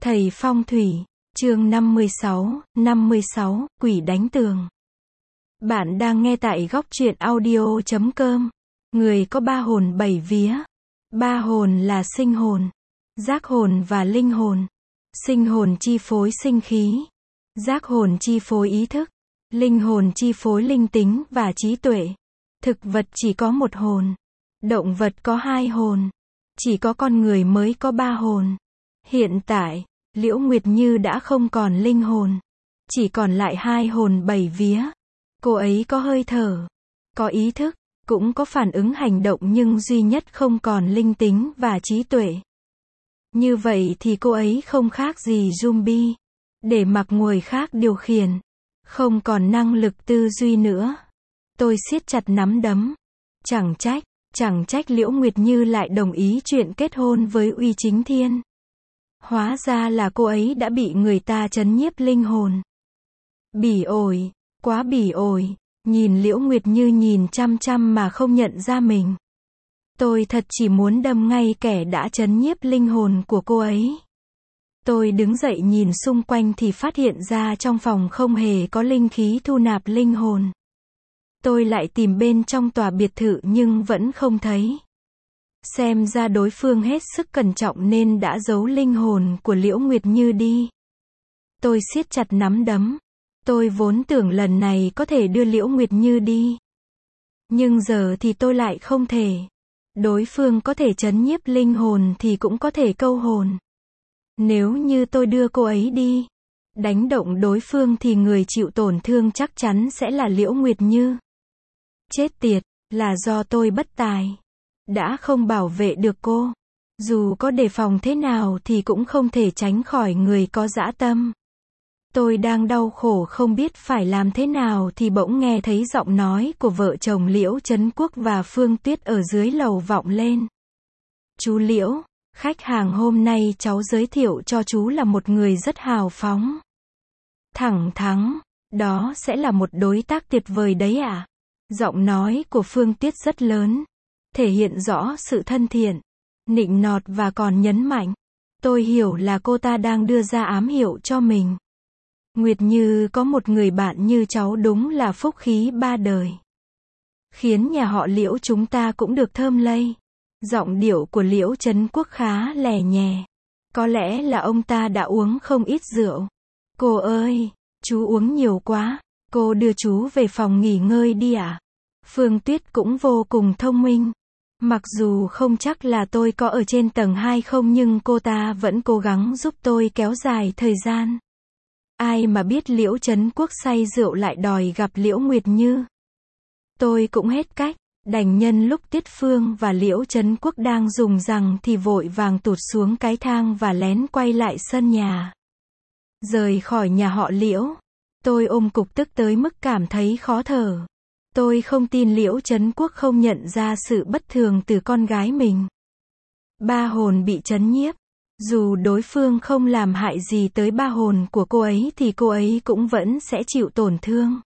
Thầy phong thủy, chương 56, quỷ đánh tường. Bạn đang nghe tại góc truyện audio.com. Người có ba hồn bảy vía. Ba hồn là sinh hồn, giác hồn và linh hồn. Sinh hồn chi phối sinh khí, giác hồn chi phối ý thức, linh hồn chi phối linh tính và trí tuệ. Thực vật chỉ có một hồn, động vật có hai hồn, chỉ có con người mới có ba hồn. Hiện tại, Liễu Nguyệt Như đã không còn linh hồn, chỉ còn lại hai hồn bảy vía. Cô ấy có hơi thở, có ý thức, cũng có phản ứng hành động, nhưng duy nhất không còn linh tính và trí tuệ. Như vậy thì cô ấy không khác gì zombie, để mặc người khác điều khiển, không còn năng lực tư duy nữa. Tôi siết chặt nắm đấm. Chẳng trách Liễu Nguyệt Như lại đồng ý chuyện kết hôn với Uy Chính Thiên. Hóa ra là cô ấy đã bị người ta trấn nhiếp linh hồn. Bỉ ổi, quá bỉ ổi, nhìn Liễu Nguyệt Như nhìn chăm chăm mà không nhận ra mình. Tôi thật chỉ muốn đâm ngay kẻ đã trấn nhiếp linh hồn của cô ấy. Tôi đứng dậy nhìn xung quanh thì phát hiện ra trong phòng không hề có linh khí thu nạp linh hồn. Tôi lại tìm bên trong tòa biệt thự nhưng vẫn không thấy. Xem ra đối phương hết sức cẩn trọng nên đã giấu linh hồn của Liễu Nguyệt Như đi. Tôi siết chặt nắm đấm. Tôi vốn tưởng lần này có thể đưa Liễu Nguyệt Như đi. Nhưng giờ thì tôi lại không thể. Đối phương có thể trấn nhiếp linh hồn thì cũng có thể câu hồn. Nếu như tôi đưa cô ấy đi, đánh động đối phương thì người chịu tổn thương chắc chắn sẽ là Liễu Nguyệt Như. Chết tiệt, là do tôi bất tài. Đã không bảo vệ được cô. Dù có đề phòng thế nào thì cũng không thể tránh khỏi người có dã tâm. Tôi đang đau khổ không biết phải làm thế nào thì bỗng nghe thấy giọng nói của vợ chồng Liễu Trấn Quốc và Phương Tuyết ở dưới lầu vọng lên. Chú Liễu, khách hàng hôm nay cháu giới thiệu cho chú là một người rất hào phóng, thẳng thắn, đó sẽ là một đối tác tuyệt vời đấy ạ. Giọng nói của Phương Tuyết rất lớn, thể hiện rõ sự thân thiện, nịnh nọt và còn nhấn mạnh. Tôi hiểu là cô ta đang đưa ra ám hiệu cho mình. Nguyệt Như có một người bạn như cháu đúng là phúc khí ba đời. Khiến nhà họ Liễu chúng ta cũng được thơm lây. Giọng điệu của Liễu Trấn Quốc khá lè nhè. Có lẽ là ông ta đã uống không ít rượu. Cô ơi, chú uống nhiều quá. Cô đưa chú về phòng nghỉ ngơi đi ạ. Phương Tuyết cũng vô cùng thông minh. Mặc dù không chắc là tôi có ở trên tầng 2 không nhưng cô ta vẫn cố gắng giúp tôi kéo dài thời gian. Ai mà biết Liễu Trấn Quốc say rượu lại đòi gặp Liễu Nguyệt Như. Tôi cũng hết cách, đành nhân lúc Tiết Phương và Liễu Trấn Quốc đang dùng rằng thì vội vàng tụt xuống cái thang và lén quay lại sân nhà. Rời khỏi nhà họ Liễu, tôi ôm cục tức tới mức cảm thấy khó thở. Tôi không tin Liễu Trấn Quốc không nhận ra sự bất thường từ con gái mình. Ba hồn bị trấn nhiếp. Dù đối phương không làm hại gì tới ba hồn của cô ấy thì cô ấy cũng vẫn sẽ chịu tổn thương.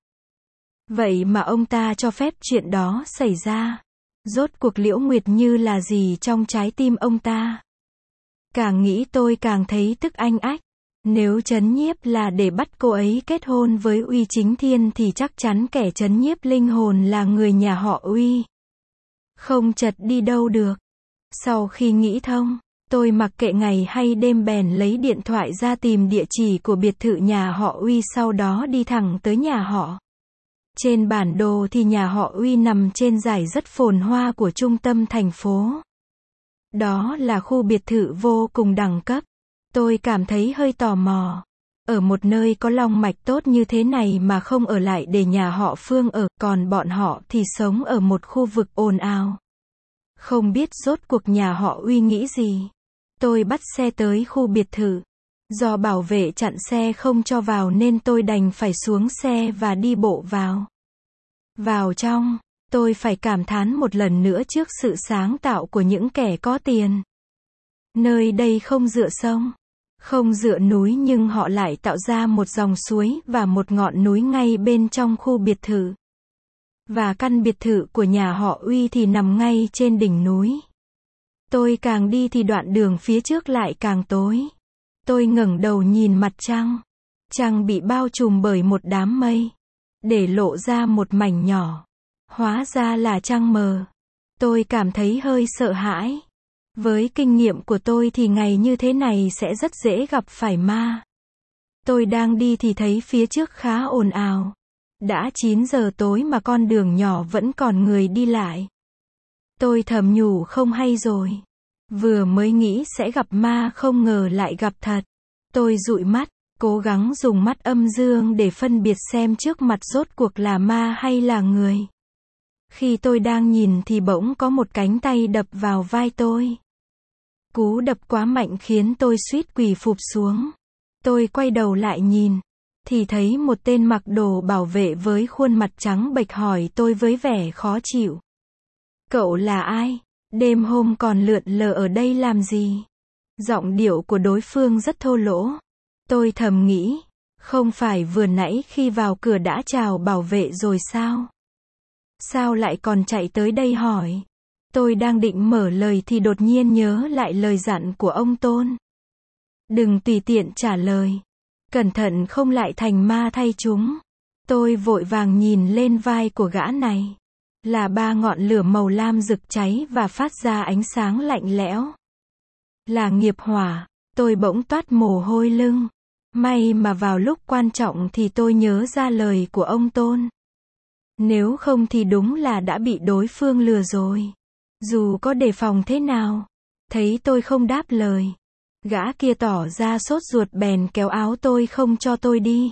Vậy mà ông ta cho phép chuyện đó xảy ra. Rốt cuộc Liễu Nguyệt Như là gì trong trái tim ông ta? Càng nghĩ tôi càng thấy tức anh ách. Nếu trấn nhiếp là để bắt cô ấy kết hôn với Uy Chính Thiên thì chắc chắn kẻ trấn nhiếp linh hồn là người nhà họ Uy. Không chật đi đâu được. Sau khi nghĩ thông, tôi mặc kệ ngày hay đêm bèn lấy điện thoại ra tìm địa chỉ của biệt thự nhà họ Uy, sau đó đi thẳng tới nhà họ. Trên bản đồ thì nhà họ Uy nằm trên dải rất phồn hoa của trung tâm thành phố. Đó là khu biệt thự vô cùng đẳng cấp. Tôi cảm thấy hơi tò mò. Ở một nơi có long mạch tốt như thế này mà không ở lại để nhà họ Phương ở, còn bọn họ thì sống ở một khu vực ồn ào. Không biết rốt cuộc nhà họ Uy nghĩ gì. Tôi bắt xe tới khu biệt thự. Do bảo vệ chặn xe không cho vào nên tôi đành phải xuống xe và đi bộ vào. Vào trong, tôi phải cảm thán một lần nữa trước sự sáng tạo của những kẻ có tiền. Nơi đây không dựa sông, không dựa núi nhưng họ lại tạo ra một dòng suối và một ngọn núi ngay bên trong khu biệt thự. Và căn biệt thự của nhà họ Uy thì nằm ngay trên đỉnh núi. Tôi càng đi thì đoạn đường phía trước lại càng tối. Tôi ngẩng đầu nhìn mặt trăng. Trăng bị bao trùm bởi một đám mây, để lộ ra một mảnh nhỏ. Hóa ra là trăng mờ. Tôi cảm thấy hơi sợ hãi. Với kinh nghiệm của tôi thì ngày như thế này sẽ rất dễ gặp phải ma. Tôi đang đi thì thấy phía trước khá ồn ào. Đã 9 giờ tối mà con đường nhỏ vẫn còn người đi lại. Tôi thầm nhủ không hay rồi. Vừa mới nghĩ sẽ gặp ma không ngờ lại gặp thật. Tôi dụi mắt, cố gắng dùng mắt âm dương để phân biệt xem trước mặt rốt cuộc là ma hay là người. Khi tôi đang nhìn thì bỗng có một cánh tay đập vào vai tôi. Cú đập quá mạnh khiến tôi suýt quỳ phụp xuống. Tôi quay đầu lại nhìn, thì thấy một tên mặc đồ bảo vệ với khuôn mặt trắng bệch hỏi tôi với vẻ khó chịu. Cậu là ai? Đêm hôm còn lượn lờ ở đây làm gì? Giọng điệu của đối phương rất thô lỗ. Tôi thầm nghĩ, không phải vừa nãy khi vào cửa đã chào bảo vệ rồi sao? Sao lại còn chạy tới đây hỏi? Tôi đang định mở lời thì đột nhiên nhớ lại lời dặn của ông Tôn. Đừng tùy tiện trả lời. Cẩn thận không lại thành ma thay chúng. Tôi vội vàng nhìn lên vai của gã này. Là 3 ngọn lửa màu lam rực cháy và phát ra ánh sáng lạnh lẽo. Là nghiệp hỏa. Tôi bỗng toát mồ hôi lưng. May mà vào lúc quan trọng thì tôi nhớ ra lời của ông Tôn. Nếu không thì đúng là đã bị đối phương lừa rồi. Dù có đề phòng thế nào. Thấy tôi không đáp lời. Gã kia tỏ ra sốt ruột bèn kéo áo tôi không cho tôi đi.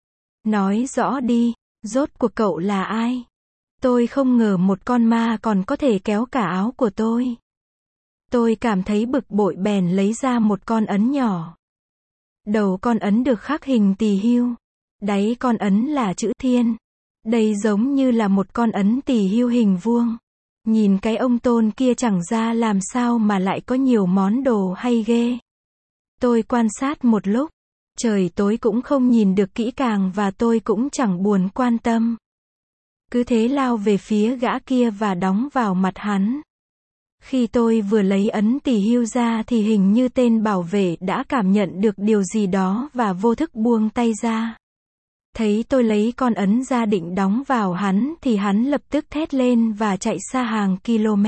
Nói rõ đi, rốt cuộc cậu là ai? Tôi không ngờ một con ma còn có thể kéo cả áo của tôi. Tôi cảm thấy bực bội bèn lấy ra một con ấn nhỏ. Đầu con ấn được khắc hình tỳ hưu. Đáy con ấn là chữ thiên. Đây giống như là một con ấn tỳ hưu hình vuông. Nhìn cái ông Tôn kia chẳng ra làm sao mà lại có nhiều món đồ hay ghê. Tôi quan sát một lúc. Trời tối cũng không nhìn được kỹ càng và tôi cũng chẳng buồn quan tâm. Cứ thế lao về phía gã kia và đóng vào mặt hắn. Khi tôi vừa lấy ấn tỳ hưu ra thì hình như tên bảo vệ đã cảm nhận được điều gì đó và vô thức buông tay ra. Thấy tôi lấy con ấn ra định đóng vào hắn thì hắn lập tức thét lên và chạy xa hàng km.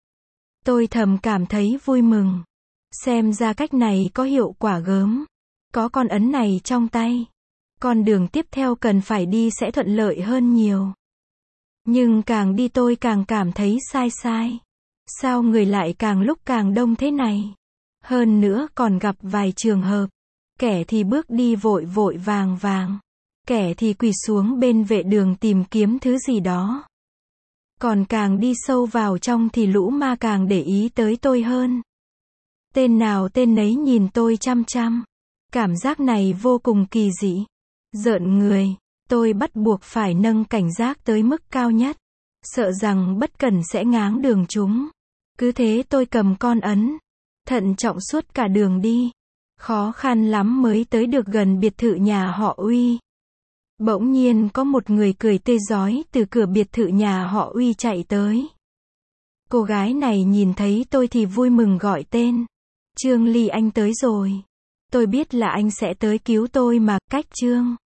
Tôi thầm cảm thấy vui mừng. Xem ra cách này có hiệu quả gớm. Có con ấn này trong tay. Con đường tiếp theo cần phải đi sẽ thuận lợi hơn nhiều. Nhưng càng đi tôi càng cảm thấy sai sai. Sao người lại càng lúc càng đông thế này? Hơn nữa còn gặp vài trường hợp. Kẻ thì bước đi vội vội vàng vàng. Kẻ thì quỳ xuống bên vệ đường tìm kiếm thứ gì đó. Còn càng đi sâu vào trong thì lũ ma càng để ý tới tôi hơn. Tên nào tên nấy nhìn tôi chăm chăm. Cảm giác này vô cùng kỳ dị. Rợn người. Tôi bắt buộc phải nâng cảnh giác tới mức cao nhất. Sợ rằng bất cẩn sẽ ngáng đường chúng. Cứ thế tôi cầm con ấn. Thận trọng suốt cả đường đi. Khó khăn lắm mới tới được gần biệt thự nhà họ Uy. Bỗng nhiên có một người cười tươi rói từ cửa biệt thự nhà họ Uy chạy tới. Cô gái này nhìn thấy tôi thì vui mừng gọi tên. Trương Ly anh tới rồi. Tôi biết là anh sẽ tới cứu tôi mà, cách Trương.